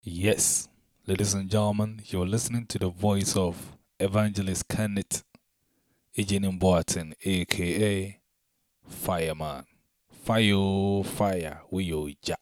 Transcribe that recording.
Yes, ladies and gentlemen, you're listening to the voice of Evangelist Kenneth Ejenim Boatin, aka Fireman. Fire, fire, we yo ja.